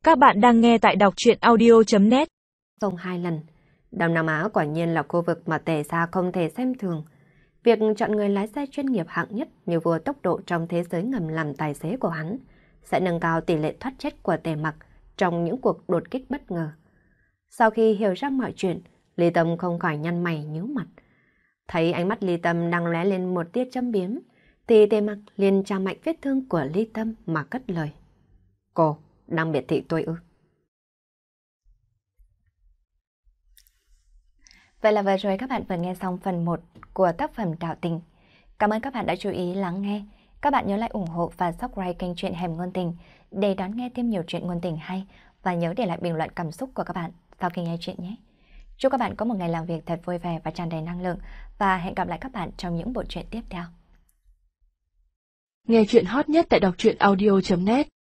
Các bạn đang nghe tại đọc truyện audio.net. Sông 2 lần. Đông Nam Á quả nhiên là khu vực mà Tề gia không thể xem thường. Việc chọn người lái xe chuyên nghiệp hạng nhất như vua tốc độ trong thế giới ngầm làm tài xế của hắn sẽ nâng cao tỷ lệ thoát chết của Tề Mặc trong những cuộc đột kích bất ngờ. Sau khi hiểu ra mọi chuyện, Ly Tâm không khỏi nhăn mày nhíu mặt. Thấy ánh mắt Ly Tâm đang lóe lên một tia châm biếm, thì Tề Mặc liền chà mạnh vết thương của Ly Tâm mà cất lời. Cô đang biệt thị tôi ư? Vậy là vừa rồi các bạn vừa nghe xong phần 1 của tác phẩm Đạo Tình. Cảm ơn các bạn đã chú ý lắng nghe. Các bạn nhớ lại ủng hộ và subscribe kênh Truyện Hẻm Ngôn Tình để đón nghe thêm nhiều chuyện ngôn tình hay, và nhớ để lại bình luận cảm xúc của các bạn sau khi nghe chuyện nhé. Chúc các bạn có một ngày làm việc thật vui vẻ và tràn đầy năng lượng, và hẹn gặp lại các bạn trong những bộ truyện tiếp theo. Nghe truyện hot nhất tại đọc truyện audio.net